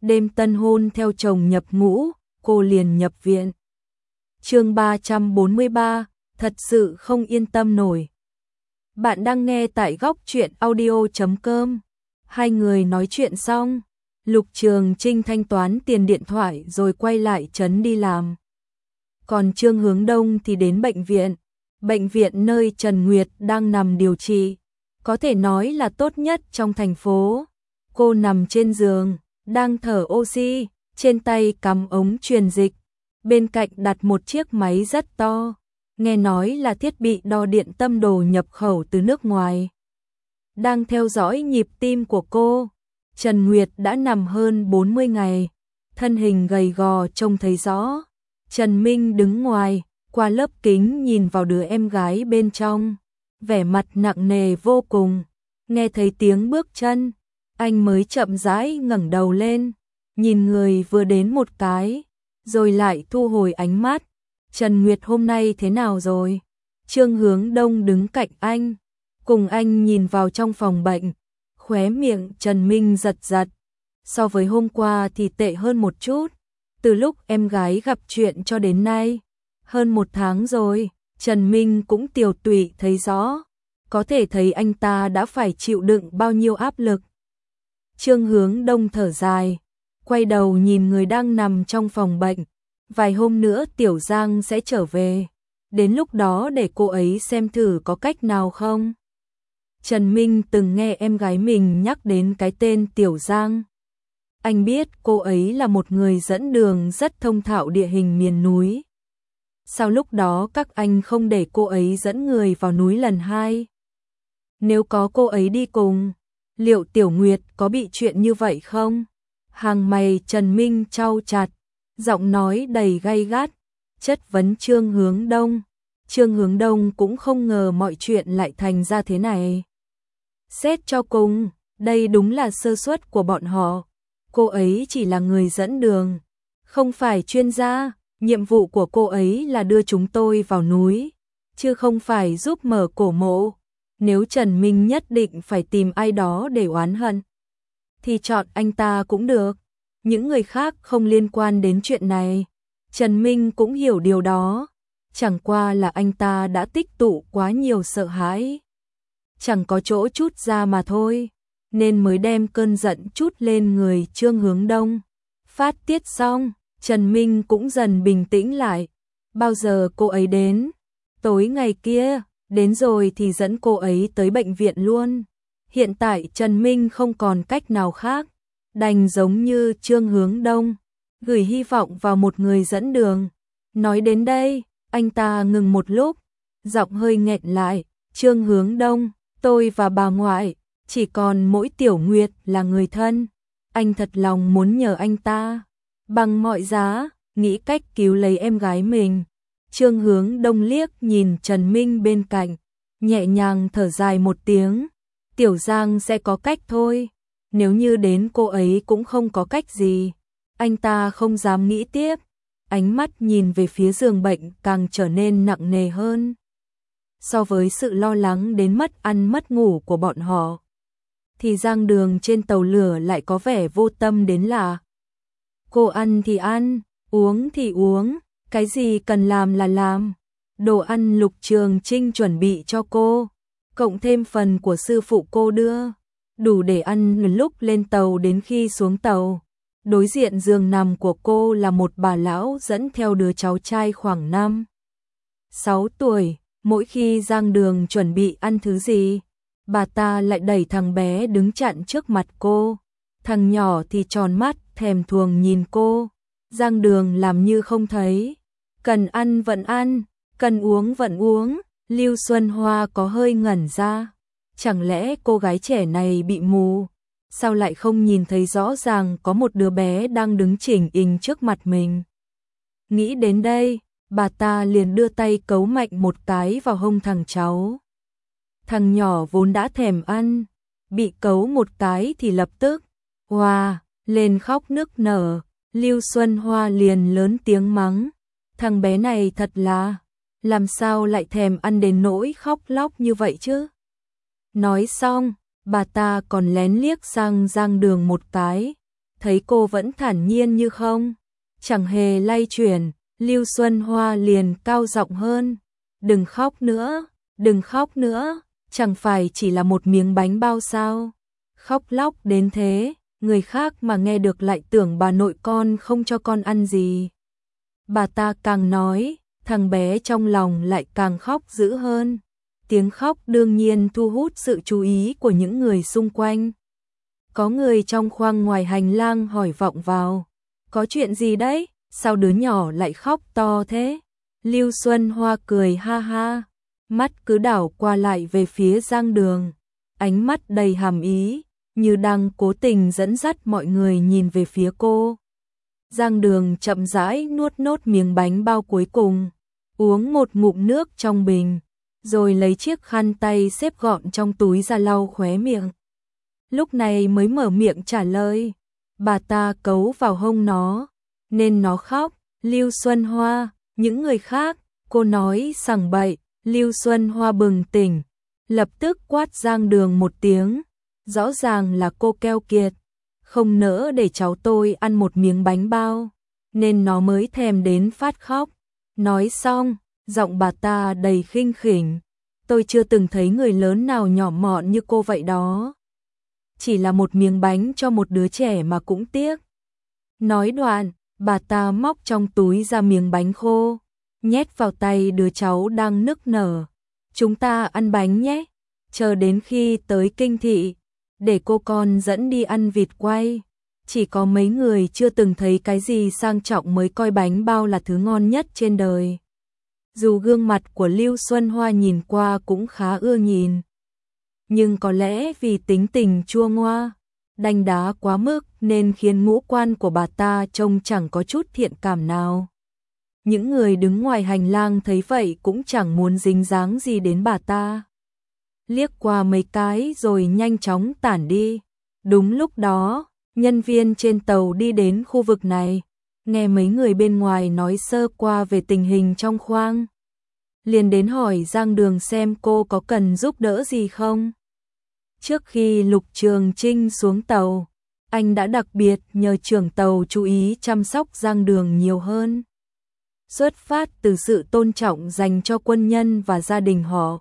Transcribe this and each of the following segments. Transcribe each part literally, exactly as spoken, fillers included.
đêm tân hôn theo chồng nhập ngũ, cô liền nhập viện. Chương ba trăm bốn mươi ba, thật sự không yên tâm nổi. Bạn đang nghe tại góc truyện audio chấm com. Hai người nói chuyện xong, Lục Trường Trinh thanh toán tiền điện thoại rồi quay lại trấn đi làm. Còn Trương Hướng Đông thì đến bệnh viện, bệnh viện nơi Trần Nguyệt đang nằm điều trị, có thể nói là tốt nhất trong thành phố. Cô nằm trên giường, đang thở oxy, trên tay cắm ống truyền dịch, bên cạnh đặt một chiếc máy rất to, nghe nói là thiết bị đo điện tâm đồ nhập khẩu từ nước ngoài. Đang theo dõi nhịp tim của cô, Trần Nguyệt đã nằm hơn bốn mươi ngày, thân hình gầy gò trông thấy rõ. Trần Minh đứng ngoài, qua lớp kính nhìn vào đứa em gái bên trong, vẻ mặt nặng nề vô cùng. Nghe thấy tiếng bước chân, anh mới chậm rãi ngẩng đầu lên, nhìn người vừa đến một cái, rồi lại thu hồi ánh mắt. Trần Nguyệt hôm nay thế nào rồi? Trương Hướng Đông đứng cạnh anh, cùng anh nhìn vào trong phòng bệnh, khóe miệng Trần Minh giật giật. So với hôm qua thì tệ hơn một chút, từ lúc em gái gặp chuyện cho đến nay, hơn một tháng rồi. Trần Minh cũng tiều tụy thấy rõ, có thể thấy anh ta đã phải chịu đựng bao nhiêu áp lực. Trương Hướng Đông thở dài, quay đầu nhìn người đang nằm trong phòng bệnh. Vài hôm nữa Tiểu Giang sẽ trở về, đến lúc đó để cô ấy xem thử có cách nào không. Trần Minh từng nghe em gái mình nhắc đến cái tên Tiểu Giang. Anh biết cô ấy là một người dẫn đường rất thông thạo địa hình miền núi. Sao lúc đó các anh không để cô ấy dẫn người vào núi lần hai? Nếu có cô ấy đi cùng, liệu Tiểu Nguyệt có bị chuyện như vậy không? Hàng mày Trần Minh chau chặt, giọng nói đầy gay gắt, chất vấn Trương Hướng Đông. Trương Hướng Đông cũng không ngờ mọi chuyện lại thành ra thế này. Xét cho cùng, đây đúng là sơ suất của bọn họ. Cô ấy chỉ là người dẫn đường, không phải chuyên gia. Nhiệm vụ của cô ấy là đưa chúng tôi vào núi, chứ không phải giúp mở cổ mộ. Nếu Trần Minh nhất định phải tìm ai đó để oán hận, thì chọn anh ta cũng được. Những người khác không liên quan đến chuyện này. Trần Minh cũng hiểu điều đó. Chẳng qua là anh ta đã tích tụ quá nhiều sợ hãi, chẳng có chỗ trút ra mà thôi, nên mới đem cơn giận trút lên người Trương Hướng Đông. Phát tiết xong, Trần Minh cũng dần bình tĩnh lại. Bao giờ cô ấy đến? Tối ngày kia, đến rồi thì dẫn cô ấy tới bệnh viện luôn. Hiện tại Trần Minh không còn cách nào khác, đành giống như Trương Hướng Đông, gửi hy vọng vào một người dẫn đường. Nói đến đây, anh ta ngừng một lúc, giọng hơi nghẹn lại. Trương Hướng Đông, tôi và bà ngoại, chỉ còn mỗi Tiểu Nguyệt là người thân. Anh thật lòng muốn nhờ anh ta, bằng mọi giá, nghĩ cách cứu lấy em gái mình. Trương Hướng Đông liếc nhìn Trần Minh bên cạnh, nhẹ nhàng thở dài một tiếng. Tiểu Giang sẽ có cách thôi. Nếu như đến cô ấy cũng không có cách gì. Anh ta không dám nghĩ tiếp, ánh mắt nhìn về phía giường bệnh càng trở nên nặng nề hơn. So với sự lo lắng đến mất ăn mất ngủ của bọn họ, thì Giang Đường trên tàu lửa lại có vẻ vô tâm đến lạ. Cô ăn thì ăn, uống thì uống, cái gì cần làm là làm. Đồ ăn Lục Trường Trinh chuẩn bị cho cô, cộng thêm phần của sư phụ cô đưa, đủ để ăn lúc lên tàu đến khi xuống tàu. Đối diện giường nằm của cô là một bà lão dẫn theo đứa cháu trai khoảng năm, sáu tuổi. Mỗi khi Giang Đường chuẩn bị ăn thứ gì, bà ta lại đẩy thằng bé đứng chặn trước mặt cô. Thằng nhỏ thì tròn mắt thèm thuồng nhìn cô. Giang Đường làm như không thấy, cần ăn vẫn ăn, cần uống vẫn uống. Lưu Xuân Hoa có hơi ngẩn ra, chẳng lẽ cô gái trẻ này bị mù? Sao lại không nhìn thấy rõ ràng có một đứa bé đang đứng chỉnh ình trước mặt mình? Nghĩ đến đây, bà ta liền đưa tay cấu mạnh một cái vào hông thằng cháu. Thằng nhỏ vốn đã thèm ăn, bị cấu một cái thì lập tức hoa lên khóc nức nở. Lưu Xuân Hoa liền lớn tiếng mắng, thằng bé này thật là, làm sao lại thèm ăn đến nỗi khóc lóc như vậy chứ? Nói xong, bà ta còn lén liếc sang Giang Đường một cái, thấy cô vẫn thản nhiên như không, chẳng hề lay chuyển, Lưu Xuân Hoa liền cao giọng hơn, đừng khóc nữa, đừng khóc nữa, chẳng phải chỉ là một miếng bánh bao sao, khóc lóc đến thế, người khác mà nghe được lại tưởng bà nội con không cho con ăn gì. Bà ta càng nói, thằng bé trong lòng lại càng khóc dữ hơn, tiếng khóc đương nhiên thu hút sự chú ý của những người xung quanh. Có người trong khoang ngoài hành lang hỏi vọng vào, có chuyện gì đấy, sao đứa nhỏ lại khóc to thế? Lưu Xuân Hoa cười ha ha, mắt cứ đảo qua lại về phía Giang Đường, ánh mắt đầy hàm ý, như đang cố tình dẫn dắt mọi người nhìn về phía cô. Giang Đường chậm rãi nuốt nốt miếng bánh bao cuối cùng, uống một ngụm nước trong bình, rồi lấy chiếc khăn tay xếp gọn trong túi ra lau khóe miệng. Lúc này mới mở miệng trả lời, bà ta cấu vào hông nó, nên nó khóc. Lưu Xuân Hoa, những người khác, cô nói sằng bậy. Lưu Xuân Hoa bừng tỉnh, lập tức quát Giang Đường một tiếng, rõ ràng là cô keo kiệt, không nỡ để cháu tôi ăn một miếng bánh bao, nên nó mới thèm đến phát khóc. Nói xong, giọng bà ta đầy khinh khỉnh, tôi chưa từng thấy người lớn nào nhỏ mọn như cô vậy đó. Chỉ là một miếng bánh cho một đứa trẻ mà cũng tiếc. Nói đoạn, bà ta móc trong túi ra miếng bánh khô, nhét vào tay đứa cháu đang nức nở. Chúng ta ăn bánh nhé, chờ đến khi tới kinh thị, để cô con dẫn đi ăn vịt quay. Chỉ có mấy người chưa từng thấy cái gì sang trọng mới coi bánh bao là thứ ngon nhất trên đời. Dù gương mặt của Lưu Xuân Hoa nhìn qua cũng khá ưa nhìn, nhưng có lẽ vì tính tình chua ngoa, đanh đá quá mức nên khiến ngũ quan của bà ta trông chẳng có chút thiện cảm nào. Những người đứng ngoài hành lang thấy vậy cũng chẳng muốn dính dáng gì đến bà ta. Liếc qua mấy cái rồi nhanh chóng tản đi. Đúng lúc đó, nhân viên trên tàu đi đến khu vực này, nghe mấy người bên ngoài nói sơ qua về tình hình trong khoang, liền đến hỏi Giang Đường xem cô có cần giúp đỡ gì không. Trước khi Lục Trường Trinh xuống tàu, anh đã đặc biệt nhờ trưởng tàu chú ý chăm sóc Giang Đường nhiều hơn. Xuất phát từ sự tôn trọng dành cho quân nhân và gia đình họ,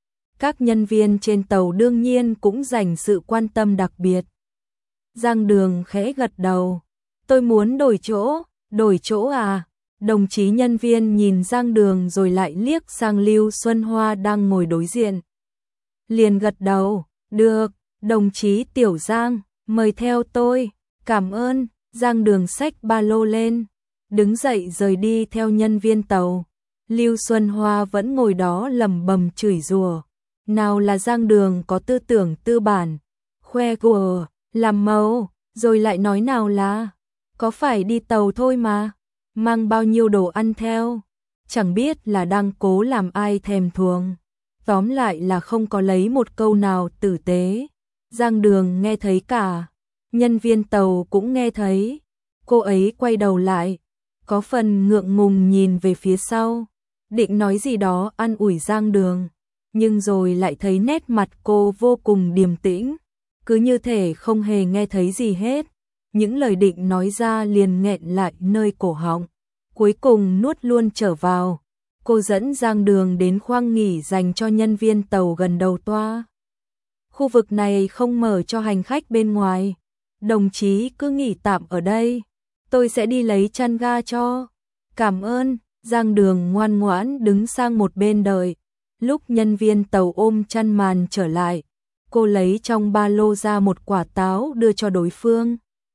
các nhân viên trên tàu đương nhiên cũng dành sự quan tâm đặc biệt. Giang Đường khẽ gật đầu, tôi muốn đổi chỗ. Đổi chỗ à? Đồng chí nhân viên nhìn Giang Đường rồi lại liếc sang Lưu Xuân Hoa đang ngồi đối diện. Liền gật đầu, được, đồng chí Tiểu Giang, mời theo tôi. Cảm ơn. Giang Đường xách ba lô lên, đứng dậy rời đi theo nhân viên tàu. Lưu Xuân Hoa vẫn ngồi đó lẩm bẩm chửi rủa, nào là Giang Đường có tư tưởng tư bản, khoe của, làm màu, rồi lại nói nào là có phải đi tàu thôi mà, mang bao nhiêu đồ ăn theo, chẳng biết là đang cố làm ai thèm thuồng. Tóm lại là không có lấy một câu nào tử tế. Giang Đường nghe thấy cả, nhân viên tàu cũng nghe thấy. Cô ấy quay đầu lại, có phần ngượng ngùng nhìn về phía sau, định nói gì đó an ủi Giang Đường, nhưng rồi lại thấy nét mặt cô vô cùng điềm tĩnh, cứ như thể không hề nghe thấy gì hết. Những lời định nói ra liền nghẹn lại nơi cổ họng, cuối cùng nuốt luôn trở vào. Cô dẫn Giang Đường đến khoang nghỉ dành cho nhân viên tàu gần đầu toa. Khu vực này không mở cho hành khách bên ngoài, đồng chí cứ nghỉ tạm ở đây, tôi sẽ đi lấy chăn ga cho. Cảm ơn. Giang Đường ngoan ngoãn đứng sang một bên đợi. Lúc nhân viên tàu ôm chăn màn trở lại, cô lấy trong ba lô ra một quả táo đưa cho đối phương.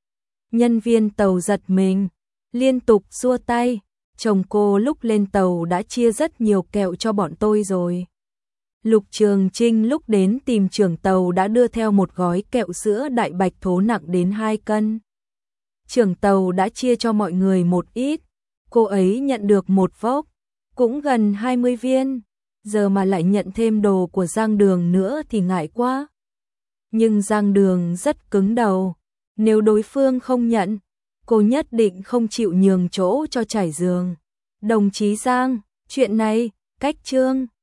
Nhân viên tàu giật mình, liên tục xua tay, chồng cô lúc lên tàu đã chia rất nhiều kẹo cho bọn tôi rồi. Lục Trường Trinh lúc đến tìm trưởng tàu đã đưa theo một gói kẹo sữa đại bạch thố nặng đến hai cân. Trưởng tàu đã chia cho mọi người một ít, cô ấy nhận được một vốc, cũng gần hai mươi viên, giờ mà lại nhận thêm đồ của Giang Đường nữa thì ngại quá. Nhưng Giang Đường rất cứng đầu, nếu đối phương không nhận, cô nhất định không chịu nhường chỗ cho trải giường. Đồng chí Giang, chuyện này, cách chương